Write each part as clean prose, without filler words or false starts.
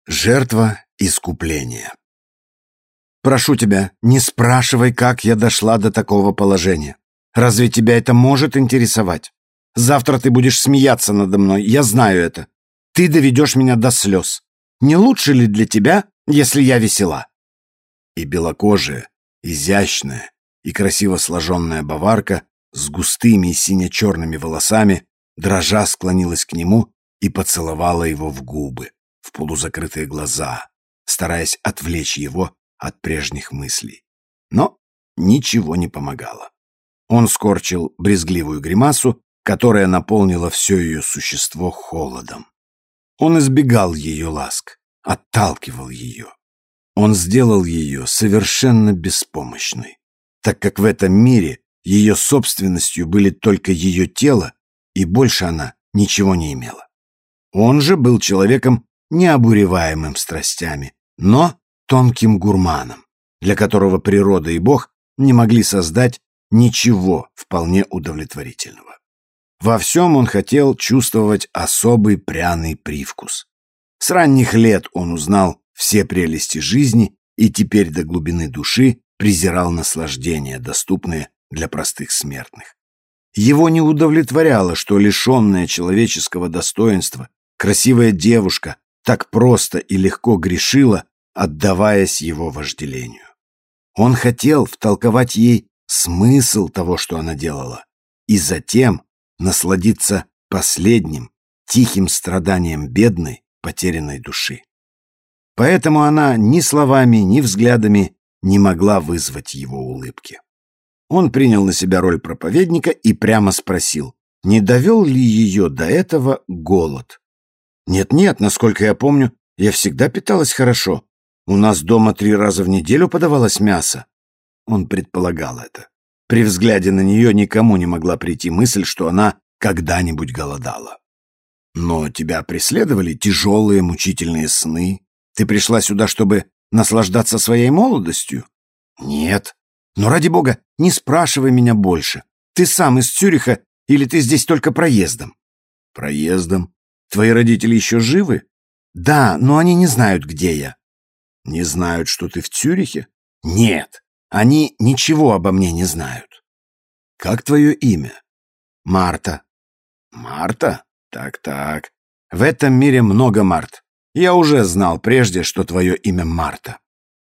Жертва искупления. Прошу тебя, не спрашивай, как я дошла до такого положения. Разве тебя это может интересовать? Завтра ты будешь смеяться надо мной, я знаю это. Ты доведешь меня до слез. Не лучше ли для тебя, если я весела?» И белокожая, изящная и красиво сложенная баварка с густыми и сине-черными волосами, дрожа склонилась к нему и поцеловала его в губы, в полузакрытые глаза, стараясь отвлечь его от прежних мыслей. Но ничего не помогало. Он скорчил брезгливую гримасу, которая наполнила все ее существо холодом. Он избегал ее ласк, отталкивал ее. Он сделал ее совершенно беспомощной, так как в этом мире ее собственностью были только ее тело, и больше она ничего не имела. Он же был человеком, необуреваемым страстями, но тонким гурманом, для которого природа и Бог не могли создать ничего вполне удовлетворительного. Во всем он хотел чувствовать особый пряный привкус. С ранних лет он узнал все прелести жизни и теперь до глубины души презирал наслаждения, доступные для простых смертных. Его не удовлетворяло, что лишенная человеческого достоинства красивая девушка так просто и легко грешила, отдаваясь его вожделению. Он хотел втолковать ей смысл того, что она делала, и затем насладиться последним, тихим страданием бедной, потерянной души. Поэтому она ни словами, ни взглядами не могла вызвать его улыбки. Он принял на себя роль проповедника и прямо спросил, не довел ли ее до этого голод. «Нет-нет, насколько я помню, я всегда питалась хорошо. У нас дома 3 раза в неделю подавалось мясо». Он предполагал это. При взгляде на нее никому не могла прийти мысль, что она когда-нибудь голодала. «Но тебя преследовали тяжелые мучительные сны. Ты пришла сюда, чтобы наслаждаться своей молодостью?» «Нет. Но ради бога, не спрашивай меня больше. Ты сам из Цюриха или ты здесь только проездом?» «Проездом? Твои родители еще живы?» «Да, но они не знают, где я». «Не знают, что ты в Цюрихе?» «Нет, они ничего обо мне не знают». «Как твое имя?» «Марта». «Марта? Так-так. В этом мире много Март. Я уже знал прежде, что твое имя Марта».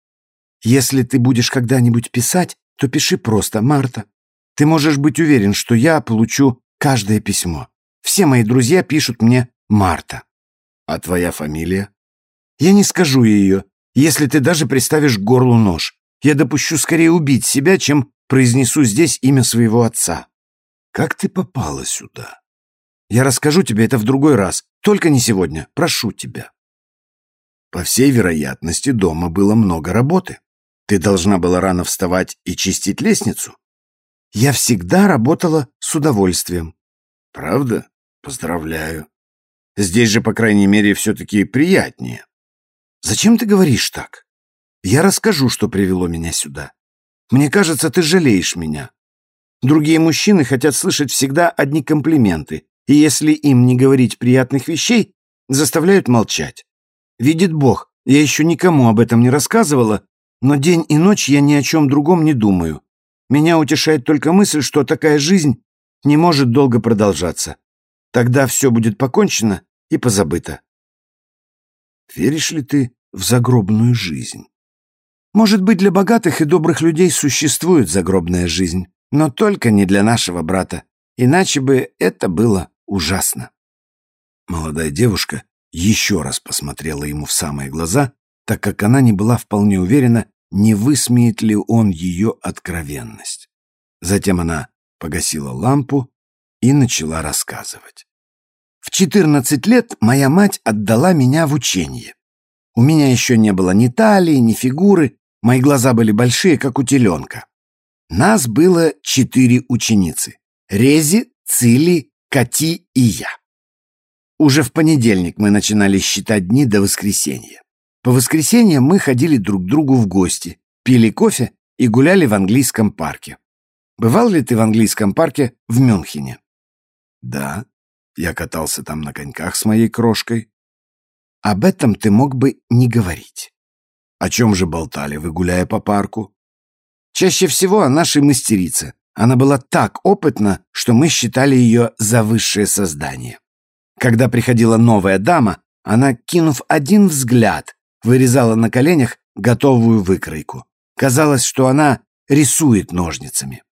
«Если ты будешь когда-нибудь писать, то пиши просто Марта. Ты можешь быть уверен, что я получу каждое письмо. Все мои друзья пишут мне Марта». «А твоя фамилия?» «Я не скажу ее, если ты даже приставишь к горлу нож. Я допущу скорее убить себя, чем произнесу здесь имя своего отца». «Как ты попала сюда?» «Я расскажу тебе это в другой раз, только не сегодня, прошу тебя». «По всей вероятности, дома было много работы. Ты должна была рано вставать и чистить лестницу?» «Я всегда работала с удовольствием». «Правда? Поздравляю. Здесь же, по крайней мере, все-таки приятнее». «Зачем ты говоришь так? Я расскажу, что привело меня сюда. Мне кажется, ты жалеешь меня. Другие мужчины хотят слышать всегда одни комплименты, и если им не говорить приятных вещей, заставляют молчать. Видит Бог, я еще никому об этом не рассказывала, но день и ночь я ни о чем другом не думаю. Меня утешает только мысль, что такая жизнь не может долго продолжаться. Тогда все будет покончено и позабыто». «Веришь ли ты в загробную жизнь?» «Может быть, для богатых и добрых людей существует загробная жизнь, но только не для нашего брата, иначе бы это было ужасно». Молодая девушка еще раз посмотрела ему в самые глаза, так как она не была вполне уверена, не высмеет ли он ее откровенность. Затем она погасила лампу и начала рассказывать. «В 14 лет моя мать отдала меня в учение. У меня еще не было ни талии, ни фигуры, мои глаза были большие, как у теленка. Нас было 4 ученицы — Рези, Цили, Кати и я. Уже в понедельник мы начинали считать дни до воскресенья. По воскресеньям мы ходили друг к другу в гости, пили кофе и гуляли в английском парке. Бывал ли ты в английском парке в Мюнхене?» «Да, я катался там на коньках с моей крошкой». об этом ты мог бы не говорить. О чем же болтали вы, гуляя по парку? Чаще всего о нашей мастерице. Она была так опытна, что мы считали ее за высшее создание. Когда приходила новая дама, она, кинув один взгляд, вырезала на коленях готовую выкройку. Казалось, что она рисует ножницами.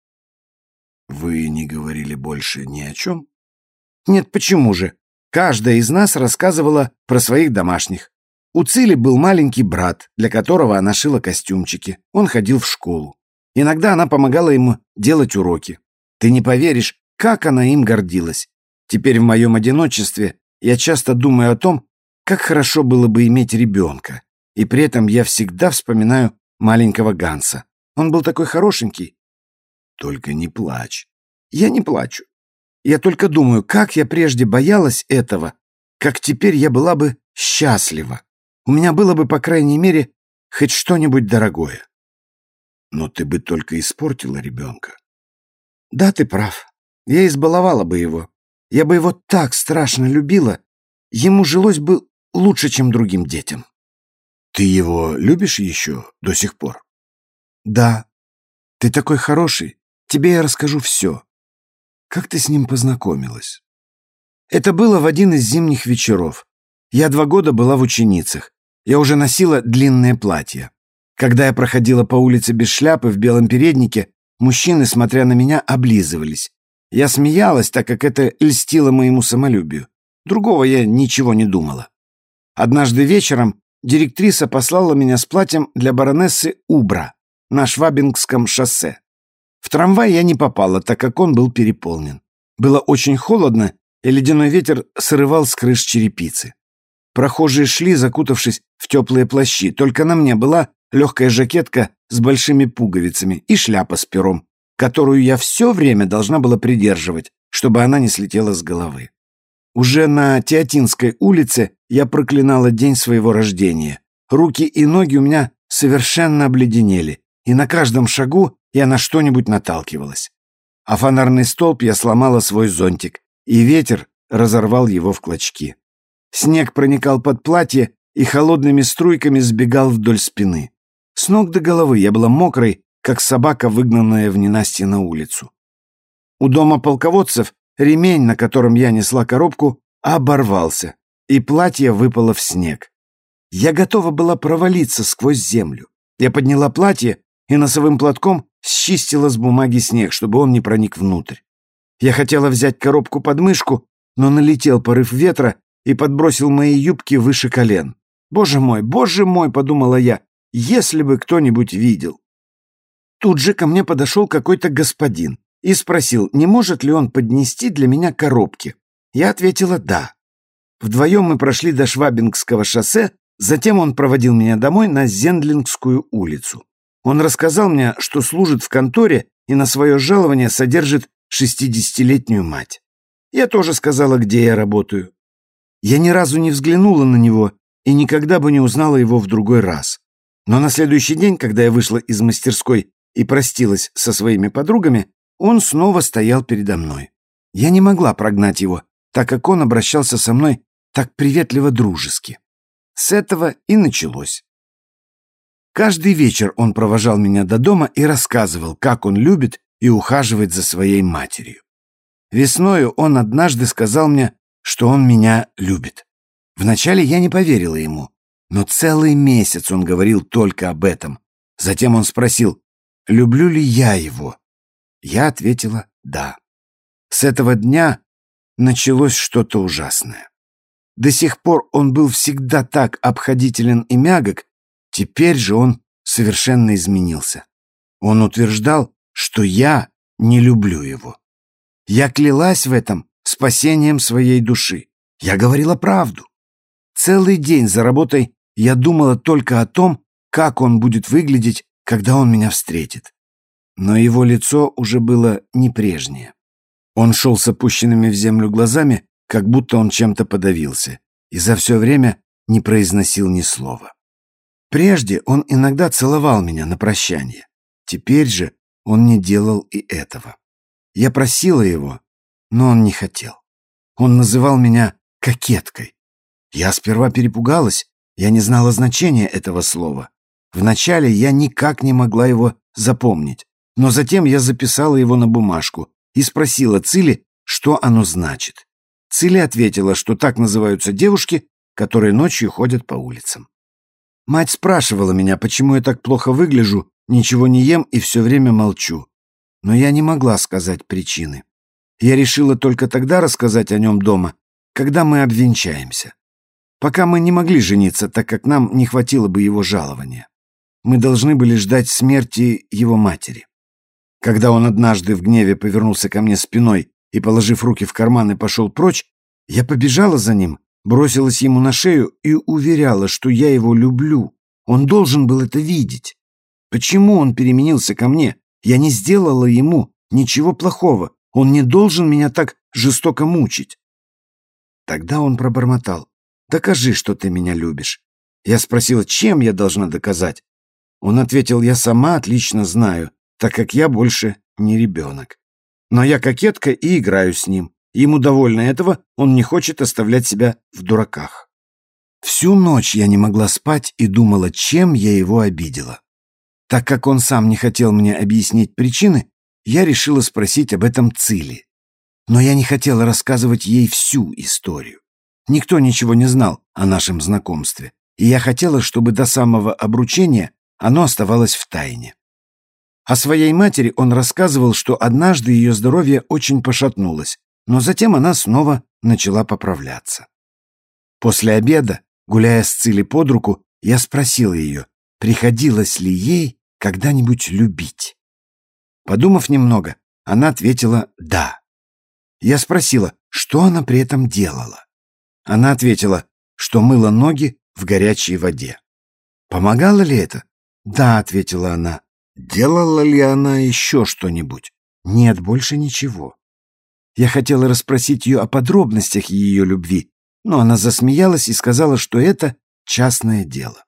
Вы не говорили больше ни о чем? Нет, почему же? Каждая из нас рассказывала про своих домашних. У Цили был маленький брат, для которого она шила костюмчики. Он ходил в школу. Иногда она помогала ему делать уроки. Ты не поверишь, как она им гордилась. Теперь в моем одиночестве я часто думаю о том, как хорошо было бы иметь ребенка. И при этом я всегда вспоминаю маленького Ганса. Он был такой хорошенький. Только не плачь. Я не плачу. Я только думаю, как я прежде боялась этого, как теперь я была бы счастлива. У меня было бы, по крайней мере, хоть что-нибудь дорогое. Но ты бы только испортила ребенка. Да, ты прав. Я избаловала бы его. Я бы его так страшно любила. Ему жилось бы лучше, чем другим детям. Ты его любишь еще до сих пор? Да. Ты такой хороший. Тебе я расскажу все. Как ты с ним познакомилась? Это было в один из зимних вечеров. Я 2 года была в ученицах. Я уже носила длинное платье. Когда я проходила по улице без шляпы в белом переднике, мужчины, смотря на меня, облизывались. Я смеялась, так как это льстило моему самолюбию. Другого я ничего не думала. Однажды вечером директриса послала меня с платьем для баронессы Убра на Швабингском шоссе. В трамвай я не попала, так как он был переполнен. Было очень холодно, и ледяной ветер срывал с крыш черепицы. Прохожие шли, закутавшись в теплые плащи, только на мне была легкая жакетка с большими пуговицами и шляпа с пером, которую я все время должна была придерживать, чтобы она не слетела с головы. Уже на Теотинской улице я проклинала день своего рождения. Руки и ноги у меня совершенно обледенели, и на каждом шагу я на что-нибудь наталкивалась. А фонарный столб я сломала свой зонтик, и ветер разорвал его в клочки. Снег проникал под платье и холодными струйками сбегал вдоль спины. С ног до головы я была мокрой, как собака, выгнанная в ненастье на улицу. У дома полководцев ремень, на котором я несла коробку, оборвался, и платье выпало в снег. Я готова была провалиться сквозь землю. Я подняла платье и носовым платком счистила с бумаги снег, чтобы он не проник внутрь. Я хотела взять коробку под мышку, но налетел порыв ветра и подбросил мои юбки выше колен. Боже мой, подумала я, если бы кто-нибудь видел. Тут же ко мне подошел какой-то господин и спросил, не может ли он поднести для меня коробки. Я ответила «да». Вдвоем мы прошли до Швабингского шоссе, затем он проводил меня домой на Зендлингскую улицу. Он рассказал мне, что служит в конторе и на свое жалование содержит 60-летнюю мать. Я тоже сказала, где я работаю. Я ни разу не взглянула на него и никогда бы не узнала его в другой раз. Но на следующий день, когда я вышла из мастерской и простилась со своими подругами, он снова стоял передо мной. Я не могла прогнать его, так как он обращался со мной так приветливо-дружески. С этого и началось. Каждый вечер он провожал меня до дома и рассказывал, как он любит и ухаживает за своей матерью. Весною он однажды сказал мне, что он меня любит. Вначале я не поверила ему, но целый месяц он говорил только об этом. Затем он спросил, люблю ли я его. Я ответила «да». С этого дня началось что-то ужасное. До сих пор он был всегда так обходителен и мягок, теперь же он совершенно изменился. Он утверждал, что я не люблю его. Я клялась в этом спасением своей души. Я говорила правду. Целый день за работой я думала только о том, как он будет выглядеть, когда он меня встретит. Но его лицо уже было не прежнее. Он шел с опущенными в землю глазами, как будто он чем-то подавился, и за все время не произносил ни слова. Прежде он иногда целовал меня на прощание. Теперь же он не делал и этого. Я просила его, но он не хотел. Он называл меня кокеткой. Я сперва перепугалась, я не знала значения этого слова. Вначале я никак не могла его запомнить, но затем я записала его на бумажку и спросила Цили, что оно значит. Цили ответила, что так называются девушки, которые ночью ходят по улицам. Мать спрашивала меня, почему я так плохо выгляжу, ничего не ем и все время молчу. Но я не могла сказать причины. Я решила только тогда рассказать о нем дома, когда мы обвенчаемся. Пока мы не могли жениться, так как нам не хватило бы его жалования. Мы должны были ждать смерти его матери. Когда он однажды в гневе повернулся ко мне спиной и, положив руки в карманы, пошел прочь, я побежала за ним, бросилась ему на шею и уверяла, что я его люблю. Он должен был это видеть. Почему он переменился ко мне? Я не сделала ему ничего плохого. Он не должен меня так жестоко мучить. Тогда он пробормотал: «Докажи, что ты меня любишь». Я спросила, чем я должна доказать. Он ответил: «Я сама отлично знаю, так как я больше не ребенок. Но я кокетка и играю с ним. Ему довольно этого, он не хочет оставлять себя в дураках». Всю ночь я не могла спать и думала, чем я его обидела. Так как он сам не хотел мне объяснить причины, я решила спросить об этом Цили. Но я не хотела рассказывать ей всю историю. Никто ничего не знал о нашем знакомстве, и я хотела, чтобы до самого обручения оно оставалось в тайне. О своей матери он рассказывал, что однажды ее здоровье очень пошатнулось, но затем она снова начала поправляться. После обеда, гуляя с Цили под руку, я спросила ее, приходилось ли ей когда-нибудь любить. Подумав немного, она ответила «да». Я спросила, что она при этом делала. Она ответила, что мыла ноги в горячей воде. Помогало ли это? «Да», — ответила она. Делала ли она еще что-нибудь? Нет, больше ничего. Я хотела расспросить ее о подробностях ее любви, но она засмеялась и сказала, что это частное дело.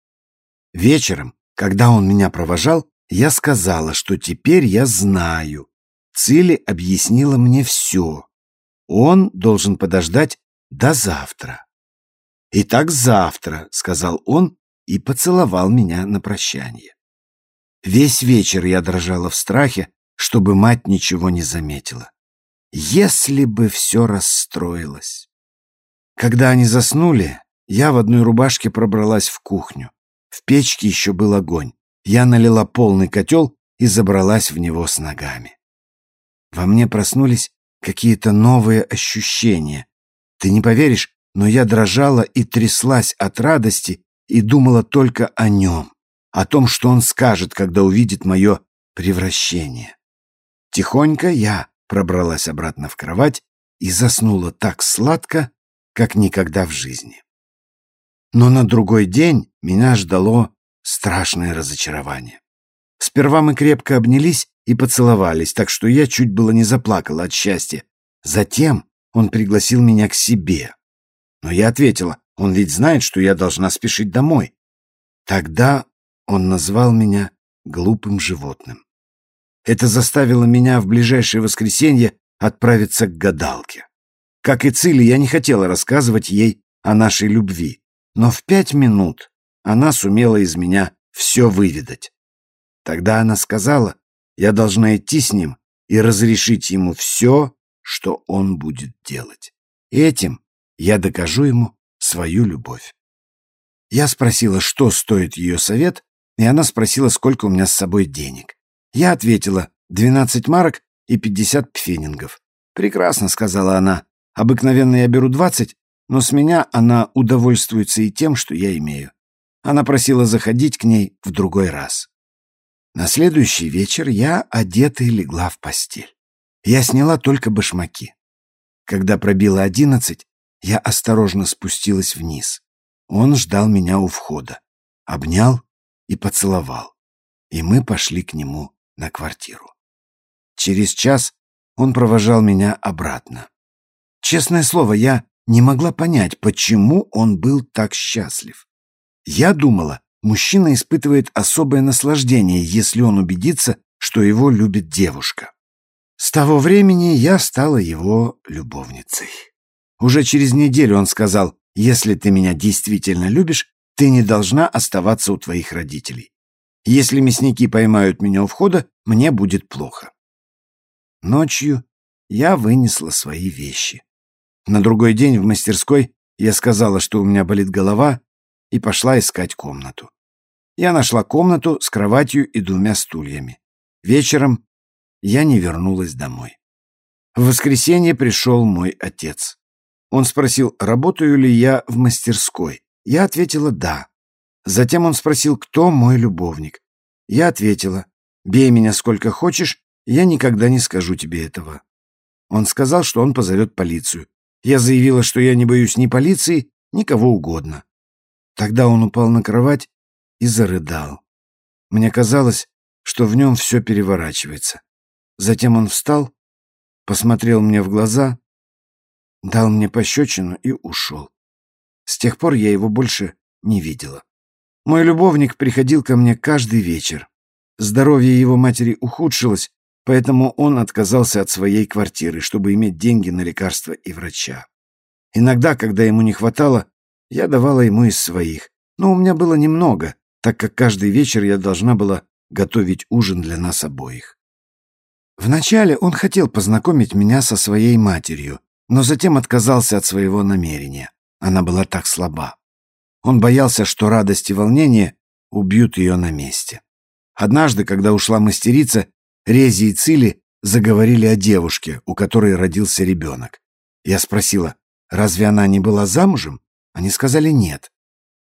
Вечером, когда он меня провожал, я сказала, что теперь я знаю. Цили объяснила мне все. Он должен подождать до завтра. «Итак, завтра», — сказал он и поцеловал меня на прощание. Весь вечер я дрожала в страхе, чтобы мать ничего не заметила. Если бы все расстроилось. Когда они заснули, я в одной рубашке пробралась в кухню. В печке еще был огонь. Я налила полный котел и забралась в него с ногами. Во мне проснулись какие-то новые ощущения. Ты не поверишь, но я дрожала и тряслась от радости и думала только о нем, о том, что он скажет, когда увидит мое превращение. Тихонько я пробралась обратно в кровать и заснула так сладко, как никогда в жизни. Но на другой день меня ждало страшное разочарование. Сперва мы крепко обнялись и поцеловались, так что я чуть было не заплакала от счастья. Затем он пригласил меня к себе. Но я ответила, он ведь знает, что я должна спешить домой. Тогда он назвал меня глупым животным. Это заставило меня в ближайшее воскресенье отправиться к гадалке. Как и Цили, я не хотела рассказывать ей о нашей любви, но в 5 минут она сумела из меня все выведать. Тогда она сказала, я должна идти с ним и разрешить ему все, что он будет делать. Этим я докажу ему свою любовь. Я спросила, что стоит ее совет, и она спросила, сколько у меня с собой денег. Я ответила, 12 марок и 50 пфенингов. «Прекрасно», — сказала она. «Обыкновенно я беру 20, но с меня она удовольствуется и тем, что я имею». Она просила заходить к ней в другой раз. На следующий вечер я, одетая, легла в постель. Я сняла только башмаки. Когда пробило 11, я осторожно спустилась вниз. Он ждал меня у входа, обнял и поцеловал, и мы пошли к нему на квартиру. Через час он провожал меня обратно. Честное слово, я не могла понять, почему он был так счастлив. Я думала, мужчина испытывает особое наслаждение, если он убедится, что его любит девушка. С того времени я стала его любовницей. Уже через неделю он сказал, Если ты меня действительно любишь, ты не должна оставаться у твоих родителей. Если мясники поймают меня у входа, мне будет плохо». Ночью я вынесла свои вещи. На другой день в мастерской я сказала, что у меня болит голова, и пошла искать комнату. Я нашла комнату с кроватью и 2 стульями. Вечером я не вернулась домой. В воскресенье пришел мой отец. Он спросил, работаю ли я в мастерской. Я ответила «да». Затем он спросил, кто мой любовник. Я ответила: «Бей меня сколько хочешь, я никогда не скажу тебе этого». Он сказал, что он позовет полицию. Я заявила, что я не боюсь ни полиции, ни кого угодно. Тогда он упал на кровать и зарыдал. Мне казалось, что в нем все переворачивается. Затем он встал, посмотрел мне в глаза, дал мне пощечину и ушел. С тех пор я его больше не видела. Мой любовник приходил ко мне каждый вечер. Здоровье его матери ухудшилось, поэтому он отказался от своей квартиры, чтобы иметь деньги на лекарства и врача. Иногда, когда ему не хватало, я давала ему из своих, но у меня было немного, так как каждый вечер я должна была готовить ужин для нас обоих. Вначале он хотел познакомить меня со своей матерью, но затем отказался от своего намерения. Она была так слаба. Он боялся, что радость и волнение убьют ее на месте. Однажды, когда ушла мастерица, Рези и Цили заговорили о девушке, у которой родился ребенок. Я спросила, разве она не была замужем? Они сказали нет.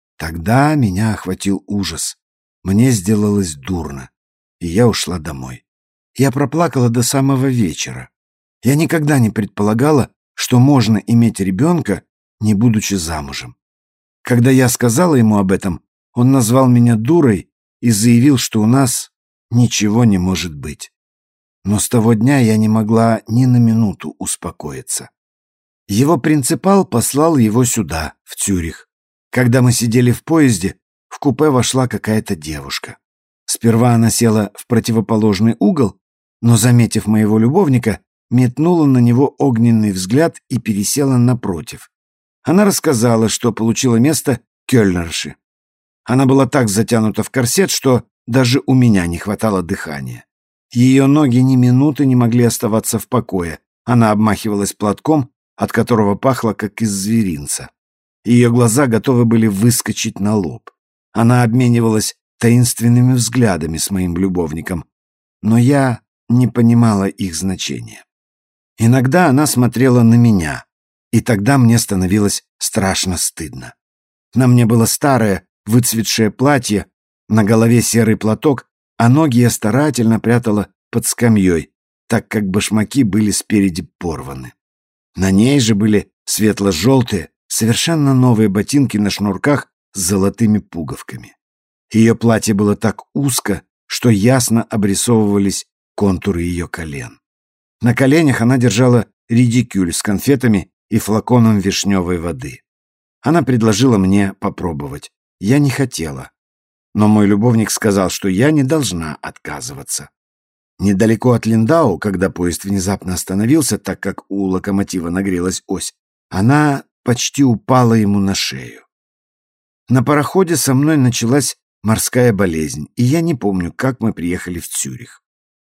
Тогда меня охватил ужас. Мне сделалось дурно, и я ушла домой. Я проплакала до самого вечера. Я никогда не предполагала, что можно иметь ребенка, не будучи замужем. Когда я сказала ему об этом, он назвал меня дурой и заявил, что у нас ничего не может быть. Но с того дня я не могла ни на минуту успокоиться. Его принципал послал его сюда, в Цюрих. Когда мы сидели в поезде, в купе вошла какая-то девушка. Сперва она села в противоположный угол, но, заметив моего любовника, метнула на него огненный взгляд и пересела напротив. Она рассказала, что получила место кёльнерши. Она была так затянута в корсет, что даже у меня не хватало дыхания. Ее ноги ни минуты не могли оставаться в покое. Она обмахивалась платком, от которого пахло, как из зверинца. Ее глаза готовы были выскочить на лоб. Она обменивалась таинственными взглядами с моим любовником, но я не понимала их значения. Иногда она смотрела на меня, и тогда мне становилось страшно стыдно. На мне было старое, выцветшее платье, на голове серый платок, а ноги я старательно прятала под скамьей, так как башмаки были спереди порваны. На ней же были светло-желтые, совершенно новые ботинки на шнурках с золотыми пуговками. Ее платье было так узко, что ясно обрисовывались контуры ее колен. На коленях она держала редикюль с конфетами и флаконом вишневой воды. Она предложила мне попробовать. Я не хотела. Но мой любовник сказал, что я не должна отказываться. Недалеко от Линдау, когда поезд внезапно остановился, так как у локомотива нагрелась ось, она почти упала ему на шею. На пароходе со мной началась морская болезнь, и я не помню, как мы приехали в Цюрих.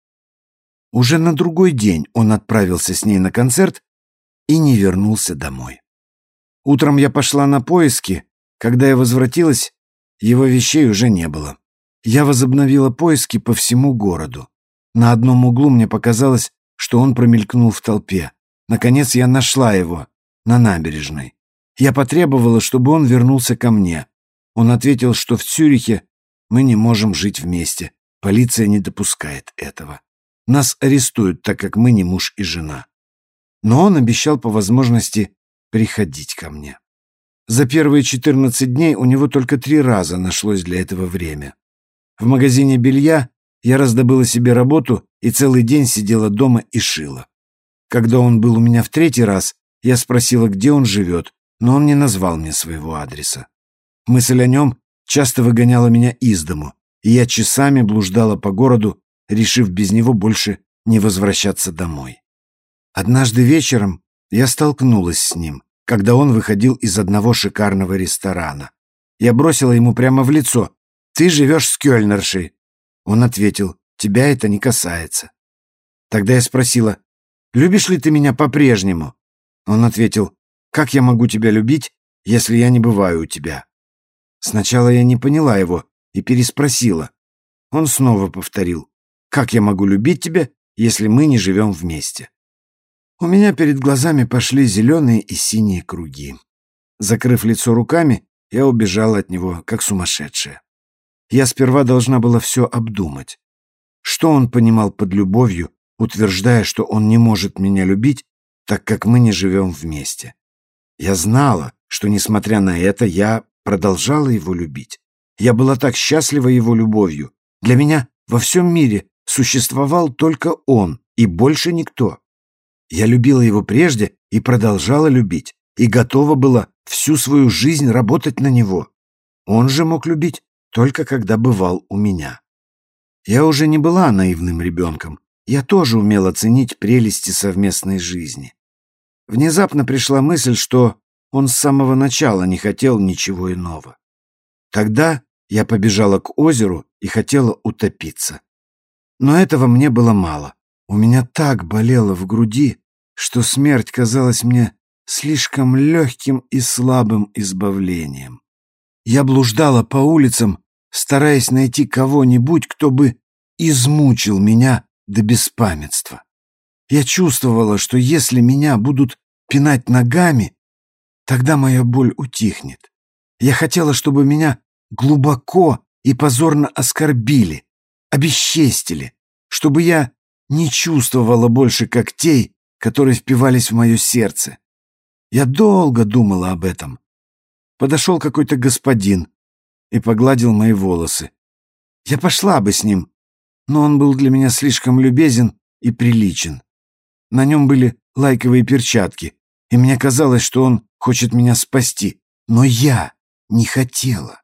Уже на другой день он отправился с ней на концерт и не вернулся домой. Утром я пошла на поиски. Когда я возвратилась, его вещей уже не было. Я возобновила поиски по всему городу. На одном углу мне показалось, что он промелькнул в толпе. Наконец я нашла его на набережной. Я потребовала, чтобы он вернулся ко мне. Он ответил, что в Цюрихе мы не можем жить вместе. Полиция не допускает этого. Нас арестуют, так как мы не муж и жена. Но он обещал по возможности приходить ко мне. За первые 14 дней у него только 3 раза нашлось для этого время. В магазине белья я раздобыла себе работу и целый день сидела дома и шила. Когда он был у меня в 3-й раз, я спросила, где он живет, но он не назвал мне своего адреса. Мысль о нем часто выгоняла меня из дому, и я часами блуждала по городу, решив без него больше не возвращаться домой. Однажды вечером я столкнулась с ним. когда он выходил из одного шикарного ресторана. Я бросила ему прямо в лицо: «Ты живешь с кёльнершей». Он ответил: «Тебя это не касается». Тогда я спросила: «Любишь ли ты меня по-прежнему?» Он ответил: «Как я могу тебя любить, если я не бываю у тебя?» Сначала я не поняла его и переспросила. Он снова повторил: «Как я могу любить тебя, если мы не живем вместе?» У меня перед глазами пошли зеленые и синие круги. Закрыв лицо руками, я убежала от него, как сумасшедшая. Я сперва должна была все обдумать. Что он понимал под любовью, утверждая, что он не может меня любить, так как мы не живем вместе? Я знала, что, несмотря на это, я продолжала его любить. Я была так счастлива его любовью. Для меня во всем мире существовал только он и больше никто. Я любила его прежде и продолжала любить, и готова была всю свою жизнь работать на него. Он же мог любить только когда бывал у меня. Я уже не была наивным ребенком. Я тоже умела ценить прелести совместной жизни. Внезапно пришла мысль, что он с самого начала не хотел ничего иного. Тогда я побежала к озеру и хотела утопиться. Но этого мне было мало. У меня так болело в груди, что смерть казалась мне слишком легким и слабым избавлением. Я блуждала по улицам, стараясь найти кого-нибудь, кто бы измучил меня до беспамятства. Я чувствовала, что если меня будут пинать ногами, тогда моя боль утихнет. Я хотела, чтобы меня глубоко и позорно оскорбили, обесчестили, чтобы я не чувствовала больше когтей, которые впивались в мое сердце. Я долго думала об этом. Подошел какой-то господин и погладил мои волосы. Я пошла бы с ним, но он был для меня слишком любезен и приличен. На нем были лайковые перчатки, и мне казалось, что он хочет меня спасти. Но я не хотела.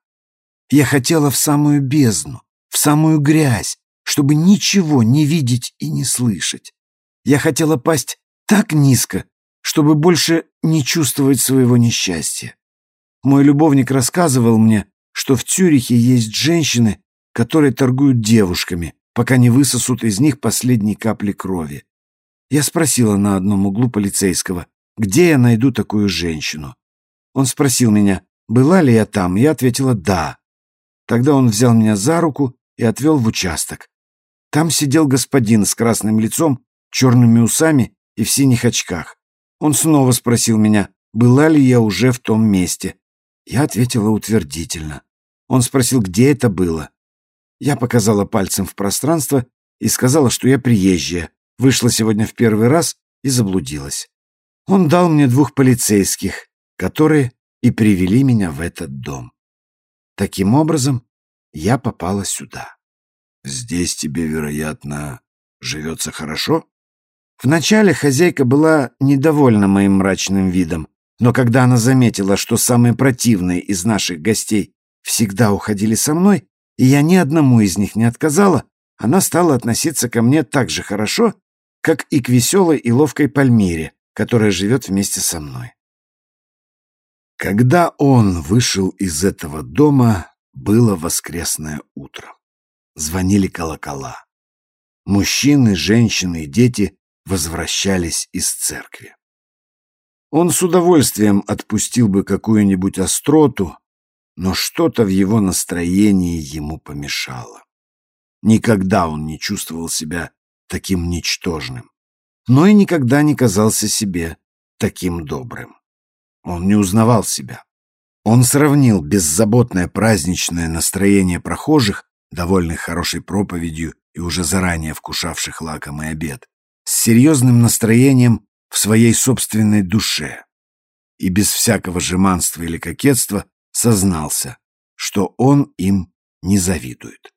Я хотела в самую бездну, в самую грязь, чтобы ничего не видеть и не слышать. Я хотела пасть так низко, чтобы больше не чувствовать своего несчастья. Мой любовник рассказывал мне, что в Цюрихе есть женщины, которые торгуют девушками, пока не высосут из них последние капли крови. Я спросила на одном углу полицейского, где я найду такую женщину. Он спросил меня, была ли я там, и я ответила «да». Тогда он взял меня за руку и отвел в участок. Там сидел господин с красным лицом, черными усами и в синих очках. Он снова спросил меня, была ли я уже в том месте. Я ответила утвердительно. Он спросил, где это было. Я показала пальцем в пространство и сказала, что я приезжая, вышла сегодня в первый раз и заблудилась. Он дал мне 2 полицейских, которые и привели меня в этот дом. Таким образом, я попала сюда. Здесь тебе, вероятно, живется хорошо? Вначале хозяйка была недовольна моим мрачным видом, но когда она заметила, что самые противные из наших гостей всегда уходили со мной, и я ни одному из них не отказала, она стала относиться ко мне так же хорошо, как и к веселой и ловкой Пальмире, которая живет вместе со мной. Когда он вышел из этого дома, было воскресное утро. Звонили колокола. Мужчины, женщины и дети возвращались из церкви. Он с удовольствием отпустил бы какую-нибудь остроту, но что-то в его настроении ему помешало. Никогда он не чувствовал себя таким ничтожным, но и никогда не казался себе таким добрым. Он не узнавал себя. Он сравнил беззаботное праздничное настроение прохожих, довольных хорошей проповедью и уже заранее вкушавших лакомый обед, с серьезным настроением в своей собственной душе и без всякого жеманства или кокетства сознался, что он им не завидует.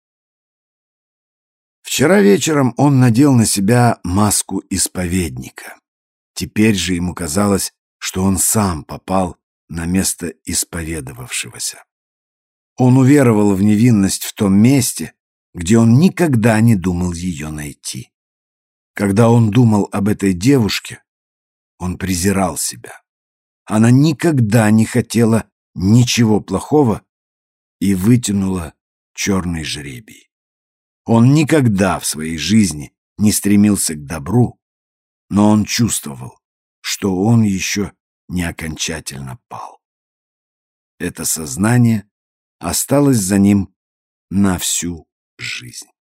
Вчера вечером он надел на себя маску исповедника. Теперь же ему казалось, что он сам попал на место исповедовавшегося. Он уверовал в невинность в том месте, где он никогда не думал ее найти. Когда он думал об этой девушке, он презирал себя. Она никогда не хотела ничего плохого и вытянула черный жребий. Он никогда в своей жизни не стремился к добру, но он чувствовал, что он еще не окончательно пал. Это сознание осталось за ним на всю жизнь.